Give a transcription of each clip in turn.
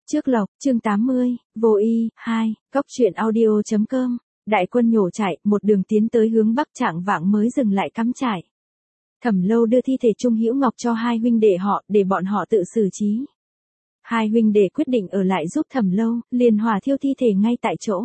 Trước lộc, chương 80, vô y, 2, cóc truyện audio.com, đại quân nhổ chạy, một đường tiến tới hướng bắc trạng vạng mới dừng lại cắm trại. Thẩm Lâu đưa thi thể Trung Hữu Ngọc cho hai huynh đệ họ, để bọn họ tự xử trí. Hai huynh đệ quyết định ở lại giúp Thẩm Lâu, liền hỏa thiêu thi thể ngay tại chỗ.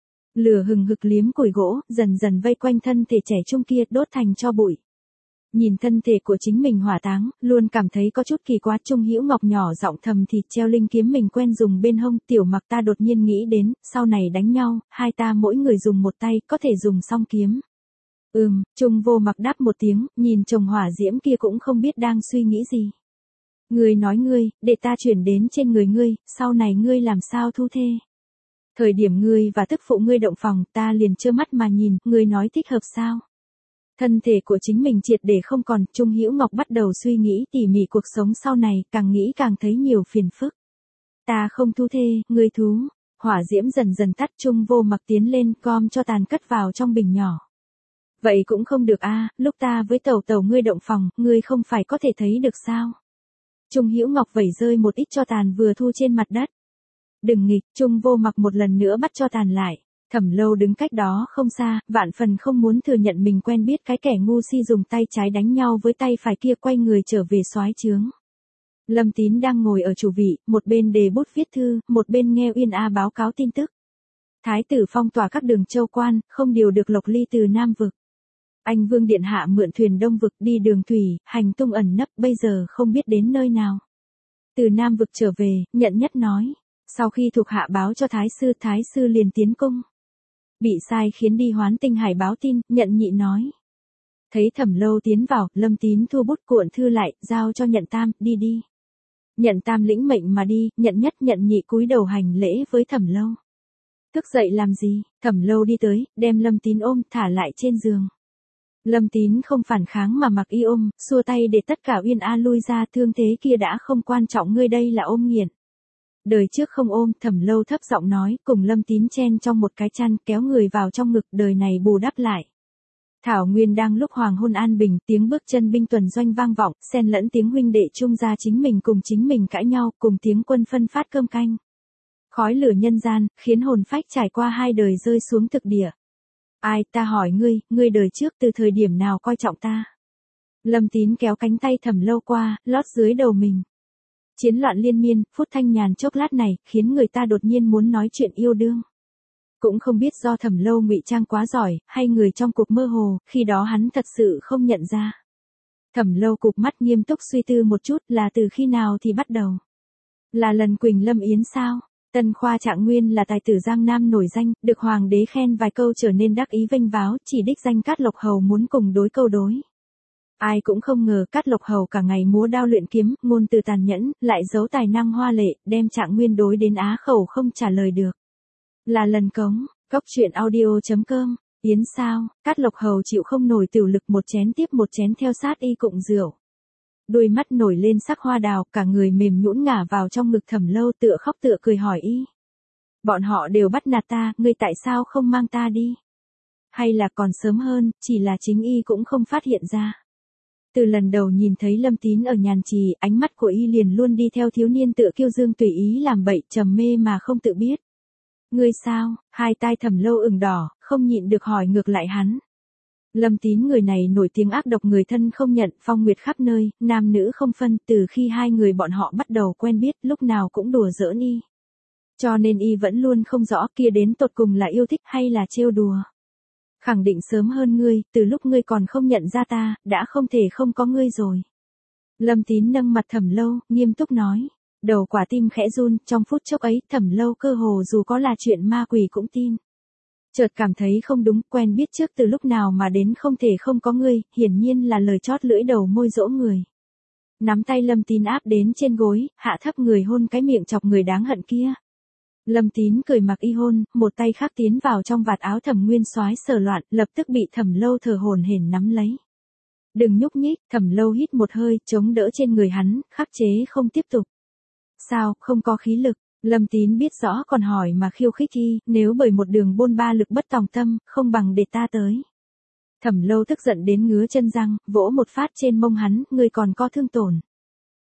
Lửa hừng hực liếm củi gỗ, dần dần vây quanh thân thể trẻ trung kia, đốt thành tro bụi. Nhìn thân thể của chính mình hỏa táng, luôn cảm thấy có chút kỳ quái. Trung Hữu Ngọc nhỏ giọng thầm thì, treo linh kiếm mình quen dùng bên hông. Tiểu Mặc ta đột nhiên nghĩ đến, sau này đánh nhau, hai ta mỗi người dùng một tay, có thể dùng song kiếm. Trung Vô Mặc đáp một tiếng, nhìn chồng hỏa diễm kia cũng không biết đang suy nghĩ gì. Ngươi nói ngươi, để ta chuyển đến trên người ngươi, sau này ngươi làm sao thu thê. Thời điểm ngươi và tức phụ ngươi động phòng, ta liền trơ mắt mà nhìn, ngươi nói thích hợp sao? Thân thể của chính mình triệt để không còn, Trung Hữu Ngọc bắt đầu suy nghĩ tỉ mỉ cuộc sống sau này, càng nghĩ càng thấy nhiều phiền phức. Ta không thu thê, ngươi thú. Hỏa diễm dần dần tắt, Trung Vô Mặc tiến lên, gom cho tàn cất vào trong bình nhỏ. Vậy cũng không được a, lúc ta với tẩu tẩu ngươi động phòng, ngươi không phải có thể thấy được sao? Trung Hữu Ngọc vẩy rơi một ít cho tàn vừa thu trên mặt đất. Đừng nghịch, Trung Vô Mặc một lần nữa bắt cho tàn lại. Thẩm Lâu đứng cách đó không xa, vạn phần không muốn thừa nhận mình quen biết cái kẻ ngu si dùng tay trái đánh nhau với tay phải kia, quay người trở về soái trướng. Lâm Tín đang ngồi ở chủ vị, một bên đề bút viết thư, một bên nghe Uyên A báo cáo tin tức. Thái tử phong tỏa các đường châu quan, không điều được Lộc Ly từ Nam vực. Anh Vương điện hạ mượn thuyền Đông vực đi đường thủy, hành tung ẩn nấp, bây giờ không biết đến nơi nào. Từ Nam vực trở về, Nhận Nhất nói, sau khi thuộc hạ báo cho Thái sư liền tiến cung. Bị sai khiến đi Hoán Tinh Hải báo tin, Nhận Nhị nói. Thấy Thẩm Lâu tiến vào, Lâm Tín thu bút cuộn thư lại, giao cho Nhận Tam, đi. Nhận Tam lĩnh mệnh mà đi, Nhận Nhất Nhận Nhị cúi đầu hành lễ với Thẩm Lâu. Thức dậy làm gì? Thẩm Lâu đi tới, đem Lâm Tín ôm, thả lại trên giường. Lâm Tín không phản kháng mà mặc y ôm, xua tay để tất cả Uyên A lui ra, thương thế kia đã không quan trọng, ngươi đây là ôm nghiện. Đời trước không ôm, Thẩm Lâu thấp giọng nói, cùng Lâm Tín chen trong một cái chăn, kéo người vào trong ngực, đời này bù đắp lại. Thảo Nguyên đang lúc hoàng hôn an bình, tiếng bước chân binh tuần doanh vang vọng, xen lẫn tiếng huynh đệ Trung gia chính mình cãi nhau, cùng tiếng quân phân phát cơm canh. Khói lửa nhân gian, khiến hồn phách trải qua hai đời rơi xuống thực địa. Ai, ta hỏi ngươi đời trước từ thời điểm nào coi trọng ta? Lâm Tín kéo cánh tay Thẩm Lâu qua, lót dưới đầu mình. Chiến loạn liên miên, phút thanh nhàn chốc lát này, khiến người ta đột nhiên muốn nói chuyện yêu đương. Cũng không biết do Thẩm Lâu ngụy trang quá giỏi, hay người trong cuộc mơ hồ, khi đó hắn thật sự không nhận ra. Thẩm Lâu cụp mắt nghiêm túc suy tư một chút, là từ khi nào thì bắt đầu? Là lần Quỳnh Lâm Yến sao? Tân Khoa Trạng Nguyên là tài tử Giang Nam nổi danh, được hoàng đế khen vài câu trở nên đắc ý vênh váo, chỉ đích danh Cát Lộc Hầu muốn cùng đối câu đối. Ai cũng không ngờ Cát Lộc Hầu cả ngày múa đao luyện kiếm, ngôn từ tàn nhẫn, lại giấu tài năng hoa lệ, đem Trạng Nguyên đối đến á khẩu không trả lời được. Là lần cống, cóc truyện audio.com, Yến sao? Cát Lộc Hầu chịu không nổi tiểu lực, một chén tiếp một chén theo sát y cụng rượu. Đôi mắt nổi lên sắc hoa đào, cả người mềm nhũn ngả vào trong ngực Thẩm Lâu, tựa khóc tựa cười hỏi y. Bọn họ đều bắt nạt ta, ngươi tại sao không mang ta đi? Hay là còn sớm hơn, chỉ là chính y cũng không phát hiện ra. Từ lần đầu nhìn thấy Lâm Tín ở nhàn trì, ánh mắt của y liền luôn đi theo thiếu niên tựa kiêu dương tùy ý làm bậy, trầm mê mà không tự biết. Ngươi sao? Hai tai Thẩm Lâu ửng đỏ, không nhịn được hỏi ngược lại hắn. Lâm Tín người này nổi tiếng ác độc, người thân không nhận, phong nguyệt khắp nơi, nam nữ không phân, từ khi hai người bọn họ bắt đầu quen biết, lúc nào cũng đùa giỡn y. Cho nên y vẫn luôn không rõ kia đến tột cùng là yêu thích hay là trêu đùa. Khẳng định sớm hơn ngươi, từ lúc ngươi còn không nhận ra ta, đã không thể không có ngươi rồi. Lâm Tín nâng mặt Thẩm Lâu, nghiêm túc nói. Đầu quả tim khẽ run, trong phút chốc ấy, Thẩm Lâu cơ hồ dù có là chuyện ma quỷ cũng tin. Chợt cảm thấy không đúng, quen biết trước từ lúc nào mà đến không thể không có ngươi, hiển nhiên là lời chót lưỡi đầu môi dỗ người. Nắm tay Lâm Tín áp đến trên gối, hạ thấp người hôn cái miệng chọc người đáng hận kia. Lâm Tín cười mặc y hôn, một tay khác tiến vào trong vạt áo Thẩm Nguyên Soái sờ loạn, lập tức bị Thẩm Lâu thở hổn hển nắm lấy. Đừng nhúc nhích, Thẩm Lâu hít một hơi, chống đỡ trên người hắn, khắc chế không tiếp tục. Sao, không có khí lực? Lâm Tín biết rõ còn hỏi mà khiêu khích y, nếu bởi một đường bôn ba lực bất tòng tâm, không bằng để ta tới. Thẩm Lâu tức giận đến ngứa chân răng, vỗ một phát trên mông hắn, ngươi còn có thương tổn.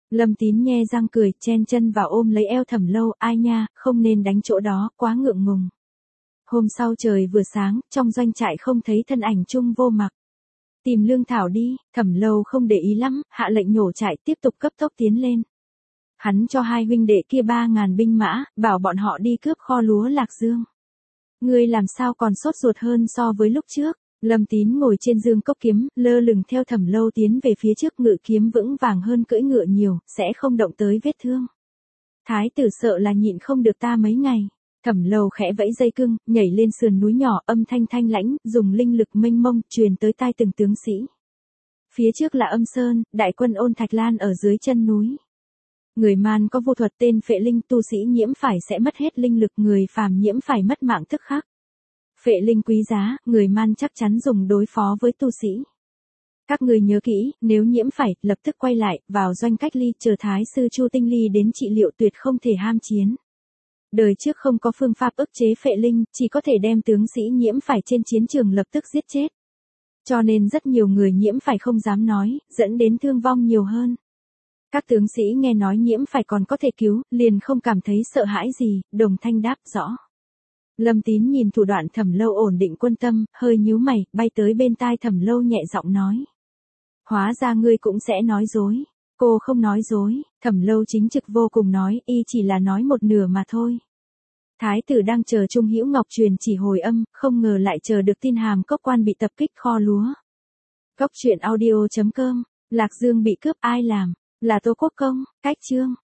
Lâm Tín nhe răng cười, chen chân vào ôm lấy eo Thẩm Lâu, ai nha, không nên đánh chỗ đó, quá ngượng ngùng. Hôm sau trời vừa sáng, trong doanh trại không thấy thân ảnh Trung Vô Mặc. Tìm lương thảo đi, Thẩm Lâu không để ý lắm, hạ lệnh nhổ trại tiếp tục cấp tốc tiến lên. Hắn cho hai huynh đệ kia 3.000 binh mã, bảo bọn họ đi cướp kho lúa Lạc Dương. Ngươi làm sao còn sốt ruột hơn so với lúc trước? Lâm Tín ngồi trên dương cốc kiếm, lơ lửng theo Thẩm Lâu tiến về phía trước, ngự kiếm vững vàng hơn cưỡi ngựa nhiều, sẽ không động tới vết thương. Thái tử sợ là nhịn không được ta mấy ngày. Thẩm Lâu khẽ vẫy dây cưng, nhảy lên sườn núi nhỏ, âm thanh thanh lãnh, dùng linh lực mênh mông, truyền tới tai từng tướng sĩ. Phía trước là Âm Sơn, đại quân Ôn Thạch Lan ở dưới chân núi. Người man có vô thuật tên Phệ Linh, tu sĩ nhiễm phải sẽ mất hết linh lực, người phàm nhiễm phải mất mạng tức khắc. Phệ Linh quý giá, người man chắc chắn dùng đối phó với tu sĩ. Các người nhớ kỹ, nếu nhiễm phải, lập tức quay lại, vào doanh cách ly, chờ Thái sư Chu Tinh Ly đến trị liệu, tuyệt không thể ham chiến. Đời trước không có phương pháp ức chế Phệ Linh, chỉ có thể đem tướng sĩ nhiễm phải trên chiến trường lập tức giết chết. Cho nên rất nhiều người nhiễm phải không dám nói, dẫn đến thương vong nhiều hơn. Các tướng sĩ nghe nói nhiễm phải còn có thể cứu, liền không cảm thấy sợ hãi gì, đồng thanh đáp rõ. Lâm Tín nhìn thủ đoạn Thẩm Lâu ổn định quân tâm, hơi nhíu mày, bay tới bên tai Thẩm Lâu nhẹ giọng nói. Hóa ra ngươi cũng sẽ nói dối. Cô không nói dối, Thẩm Lâu chính trực vô cùng nói, y chỉ là nói một nửa mà thôi. Thái tử đang chờ Trung Hữu Ngọc truyền chỉ hồi âm, không ngờ lại chờ được tin Hàm Cốc quan bị tập kích kho lúa. Cốc truyện audio.com, Lạc Dương bị cướp ai làm? Là Tô Quốc Công, Cách Chương.